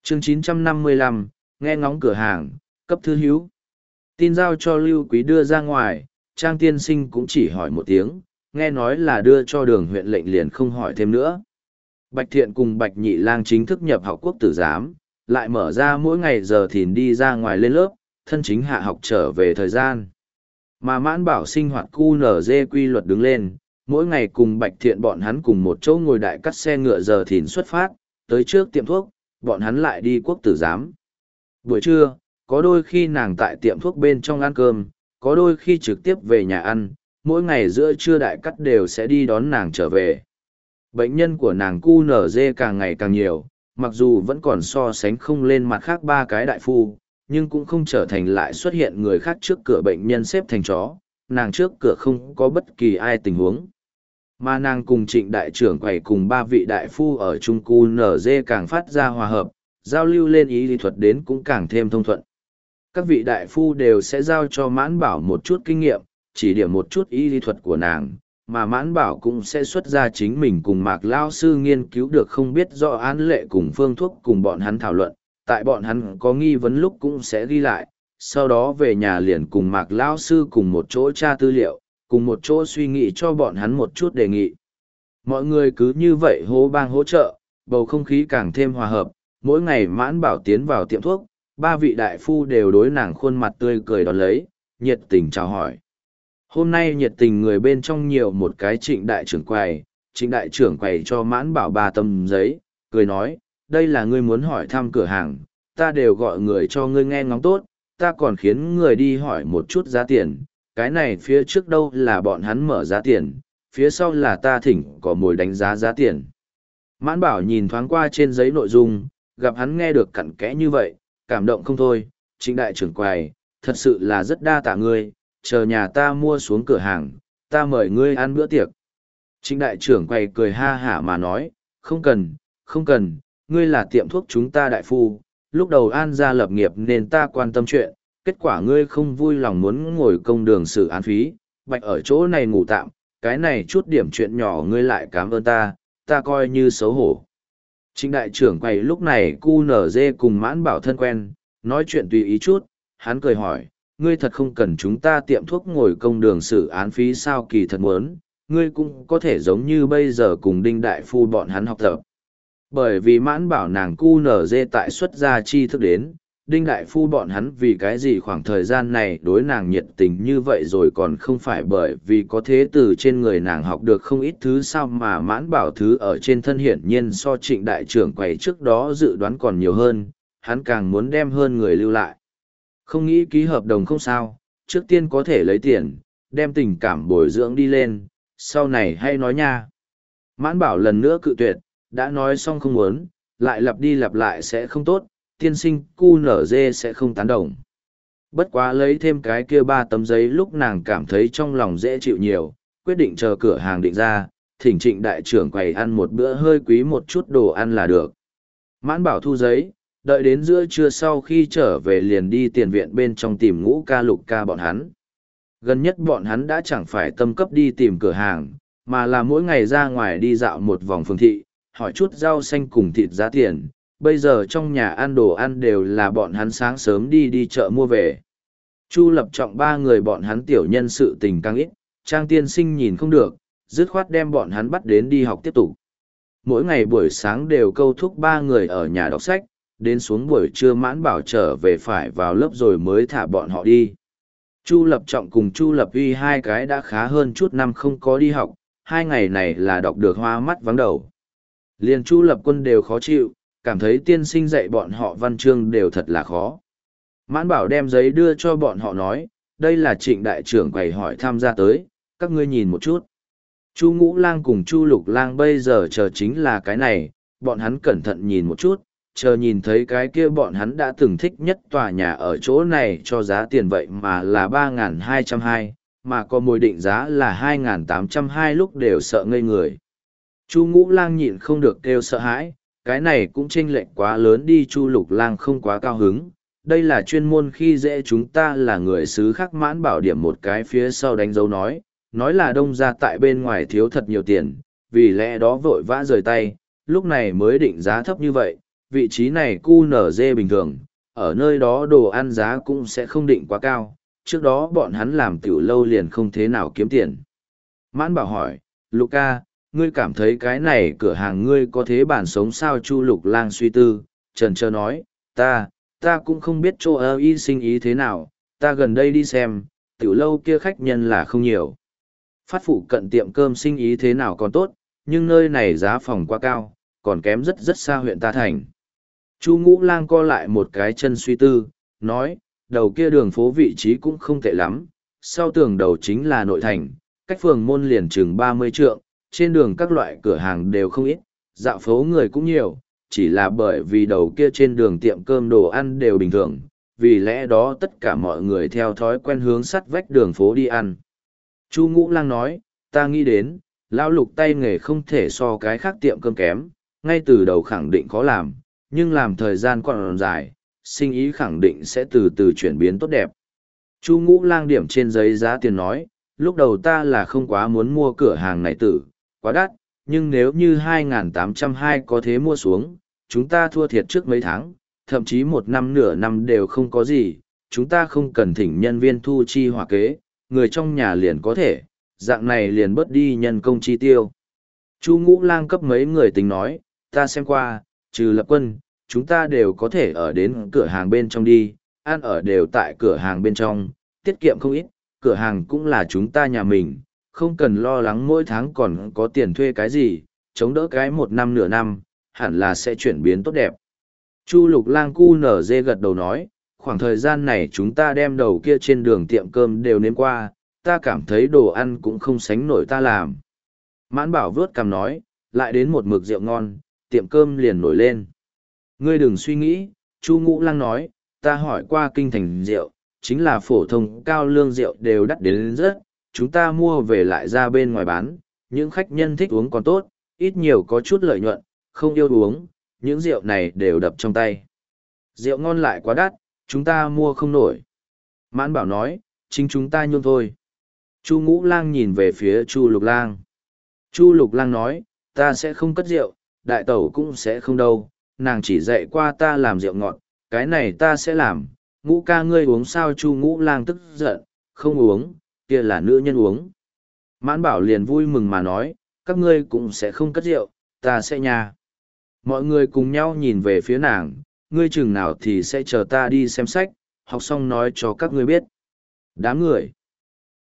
Chương 955, nghe ngóng cửa hàng, cấp thư hữu. Tin giao cho Lưu Quý đưa ra ngoài, Trang tiên sinh cũng chỉ hỏi một tiếng, nghe nói là đưa cho Đường huyện lệnh liền không hỏi thêm nữa. Bạch Thiện cùng Bạch Nhị Lang chính thức nhập học quốc tử giám, lại mở ra mỗi ngày giờ thìn đi ra ngoài lên lớp, thân chính hạ học trở về thời gian. Mà Mãn Bảo sinh hoạt QNZ quy luật đứng lên, mỗi ngày cùng Bạch Thiện bọn hắn cùng một chỗ ngồi đại cắt xe ngựa giờ thìn xuất phát, tới trước tiệm thuốc, bọn hắn lại đi quốc tử giám. Buổi trưa, có đôi khi nàng tại tiệm thuốc bên trong ăn cơm, có đôi khi trực tiếp về nhà ăn, mỗi ngày giữa trưa đại cắt đều sẽ đi đón nàng trở về. Bệnh nhân của nàng QNZ càng ngày càng nhiều, mặc dù vẫn còn so sánh không lên mặt khác ba cái đại phu, nhưng cũng không trở thành lại xuất hiện người khác trước cửa bệnh nhân xếp thành chó, nàng trước cửa không có bất kỳ ai tình huống. Mà nàng cùng Trịnh đại trưởng quầy cùng ba vị đại phu ở trung QNZ càng phát ra hòa hợp, giao lưu lên y lý thuật đến cũng càng thêm thông thuận. Các vị đại phu đều sẽ giao cho Mãn Bảo một chút kinh nghiệm, chỉ điểm một chút y lý thuật của nàng, mà Mãn Bảo cũng sẽ xuất ra chính mình cùng Mạc Lao sư nghiên cứu được không biết rõ án lệ cùng phương thuốc cùng bọn hắn thảo luận, tại bọn hắn có nghi vấn lúc cũng sẽ ghi lại, sau đó về nhà liền cùng Mạc Lao sư cùng một chỗ tra tư liệu, cùng một chỗ suy nghĩ cho bọn hắn một chút đề nghị. Mọi người cứ như vậy hô bang hỗ trợ, bầu không khí càng thêm hòa hợp, mỗi ngày Mãn Bảo tiến vào tiệm thuốc, ba vị đại phu đều đối nàng khuôn mặt tươi cười đón lấy, nhiệt tình chào hỏi. Hôm nay nhiệt tình người bên trong nhiều một cái Trịnh đại trưởng quầy cho Mãn Bảo 3 tấm giấy, cười nói, đây là ngươi muốn hỏi thăm cửa hàng, ta đều gọi người cho ngươi nghe ngóng tốt, ta còn khiến người đi hỏi một chút giá tiền, cái này phía trước đâu là bọn hắn mở giá tiền, phía sau là ta thỉnh có mồi đánh giá tiền. Mãn Bảo nhìn thoáng qua trên giấy nội dung, gặp hắn nghe được cặn kẽ như vậy, cảm động không thôi, Trịnh đại trưởng quầy, thật sự là rất đa tạ ngươi, chờ nhà ta mua xuống cửa hàng, ta mời ngươi ăn bữa tiệc. Trịnh đại trưởng quầy cười ha hả mà nói, không cần, ngươi là tiệm thuốc chúng ta đại phu, lúc đầu an gia lập nghiệp nên ta quan tâm chuyện, kết quả ngươi không vui lòng muốn ngồi công đường xử án phí, bạch ở chỗ này ngủ tạm, cái này chút điểm chuyện nhỏ ngươi lại cảm ơn ta coi như xấu hổ. Trịnh đại trưởng quầy lúc này QNZ cùng Mãn Bảo thân quen, nói chuyện tùy ý chút, hắn cười hỏi, ngươi thật không cần chúng ta tiệm thuốc ngồi công đường xử án phí sao? Kỳ thật muốn, ngươi cũng có thể giống như bây giờ cùng Đinh đại phu bọn hắn học tập. Bởi vì Mãn Bảo nàng QNZ tại xuất gia chi thức đến, Đinh đại phu bọn hắn vì cái gì khoảng thời gian này đối nàng nhiệt tình như vậy rồi còn không phải bởi vì có thế từ trên người nàng học được không ít thứ sao, mà Mãn Bảo thứ ở trên thân hiển nhiên so Trịnh đại trưởng quầy trước đó dự đoán còn nhiều hơn, hắn càng muốn đem hơn người lưu lại. Không nghĩ ký hợp đồng không sao, trước tiên có thể lấy tiền, đem tình cảm bồi dưỡng đi lên, sau này hay nói nha. Mãn Bảo lần nữa cự tuyệt, đã nói xong không muốn, lại lặp đi lặp lại sẽ không tốt, tiên sinh QNZ sẽ không tán đồng. Bất quá lấy thêm cái kia 3 tấm giấy lúc nàng cảm thấy trong lòng dễ chịu nhiều, quyết định chờ cửa hàng định ra, thỉnh Trịnh đại trưởng quầy ăn một bữa hơi quý một chút đồ ăn là được. Mãn Bảo thu giấy, đợi đến giữa trưa sau khi trở về liền đi tiền viện bên trong tìm Ngũ ca Lục ca bọn hắn. Gần nhất bọn hắn đã chẳng phải tâm cấp đi tìm cửa hàng, mà là mỗi ngày ra ngoài đi dạo một vòng phường thị, hỏi chút rau xanh cùng thịt giá tiền. Bây giờ trong nhà ăn đồ ăn đều là bọn hắn sáng sớm đi chợ mua về. Chu Lập Trọng 3 người bọn hắn tiểu nhân sự tình càng ít, Trang tiên sinh nhìn không được, dứt khoát đem bọn hắn bắt đến đi học tiếp tục. Mỗi ngày buổi sáng đều câu thúc 3 người ở nhà đọc sách, đến xuống buổi trưa Mãn Bảo trở về phải vào lớp rồi mới thả bọn họ đi. Chu Lập Trọng cùng Chu Lập Uy 2 cái đã khá hơn chút năm không có đi học, 2 ngày này là đọc được hoa mắt vắng đầu. Liền Chu Lập Quân đều khó chịu, cảm thấy tiên sinh dạy bọn họ văn chương đều thật là khó. Mãn Bảo đem giấy đưa cho bọn họ nói, đây là Trịnh đại trưởng quầy hỏi tham gia tới, các ngươi nhìn một chút. Chu Ngũ Lang cùng Chu Lục Lang bây giờ chờ chính là cái này, bọn hắn cẩn thận nhìn một chút, chờ nhìn thấy cái kia bọn hắn đã từng thích nhất tòa nhà ở chỗ này cho giá tiền vậy mà là 3.220, mà có mồi định giá là 2.820 lúc đều sợ ngây người. Chu Ngũ Lang nhịn không được kêu sợ hãi, cái này cũng chênh lệch quá lớn đi. Chu Lục Lang không quá cao hứng, đây là chuyên môn khi dễ chúng ta là người xứ khác. Mãn Bảo điểm một cái phía sau đánh dấu nói là Đông gia tại bên ngoài thiếu thật nhiều tiền, vì lẽ đó vội vã rời tay, lúc này mới định giá thấp như vậy, vị trí này QNZ bình thường, ở nơi đó đồ ăn giá cũng sẽ không định quá cao, trước đó bọn hắn làm tiểu lâu liền không thế nào kiếm tiền. Mãn Bảo hỏi, Luca, ngươi cảm thấy cái này cửa hàng ngươi có thế bản sống sao? Chu Lục Lang suy tư, chần chờ nói, ta cũng không biết chỗ ở y sinh ý thế nào, ta gần đây đi xem, tiểu lâu kia khách nhân là không nhiều. Phát phụ cận tiệm cơm sinh ý thế nào còn tốt, nhưng nơi này giá phòng quá cao, còn kém rất rất xa huyện ta thành. Chu Ngũ Lang co lại một cái chân suy tư, nói, đầu kia đường phố vị trí cũng không tệ lắm, sau tường đầu chính là nội thành, cách phường môn liền chừng 30 trượng, trên đường các loại cửa hàng đều không ít, dạo phố người cũng nhiều, chỉ là bởi vì đầu kia trên đường tiệm cơm đồ ăn đều bình thường, vì lẽ đó tất cả mọi người theo thói quen hướng sắt vách đường phố đi ăn. Chu Ngũ Lang nói, ta nghĩ đến, lão Lục tay nghề không thể so cái khác tiệm cơm kém, ngay từ đầu khẳng định khó làm, nhưng làm thời gian còn dài, sinh ý khẳng định sẽ từ từ chuyển biến tốt đẹp. Chu Ngũ Lang điểm trên giấy giá tiền nói, lúc đầu ta là không quá muốn mua cửa hàng này tử, quá đắt, nhưng nếu như 2.820 có thế mua xuống, chúng ta thua thiệt trước mấy tháng, thậm chí một năm nửa năm đều không có gì, chúng ta không cần thỉnh nhân viên thu chi hỏa kế, người trong nhà liền có thể, dạng này liền bớt đi nhân công chi tiêu. Chu Ngũ Lang cấp mấy người tính nói, ta xem qua, trừ Lập Quân, chúng ta đều có thể ở đến cửa hàng bên trong đi, ăn ở đều tại cửa hàng bên trong, tiết kiệm không ít, cửa hàng cũng là chúng ta nhà mình, không cần lo lắng mỗi tháng còn có tiền thuê cái gì, chống đỡ cái một năm nửa năm, hẳn là sẽ chuyển biến tốt đẹp. Chu Lục Lang QNZ gật đầu nói, khoảng thời gian này chúng ta đem đầu kia trên đường tiệm cơm đều nếm qua, ta cảm thấy đồ ăn cũng không sánh nổi ta làm. Mãn Bảo vớt cằm nói, lại đến một mực rượu ngon, tiệm cơm liền nổi lên. Ngươi đừng suy nghĩ, Chu Ngũ Lang nói, ta hỏi qua kinh thành rượu, chính là phổ thông cao lương rượu đều đắt đến rất, chúng ta mua về lại ra bên ngoài bán, những khách nhân thích uống còn tốt, ít nhiều có chút lợi nhuận, không yêu uống, những rượu này đều đập trong tay. Rượu ngon lại quá đắt, chúng ta mua không nổi. Mãn Bảo nói, chính chúng ta nhung thôi. Chu Ngũ Lang nhìn về phía Chu Lục Lang. Chu Lục Lang nói, ta sẽ không cất rượu, đại tẩu cũng sẽ không đâu, nàng chỉ dạy qua ta làm rượu ngọt, cái này ta sẽ làm. Ngũ ca ngươi uống sao? Chu Ngũ Lang tức giận, không uống, kia là nữ nhân uống. Mãn Bảo liền vui mừng mà nói, các ngươi cũng sẽ không cất rượu, ta sẽ nha. Mọi người cùng nhau nhìn về phía nàng, ngươi chừng nào thì sẽ chờ ta đi xem sách, học xong nói cho các ngươi biết. Đám người.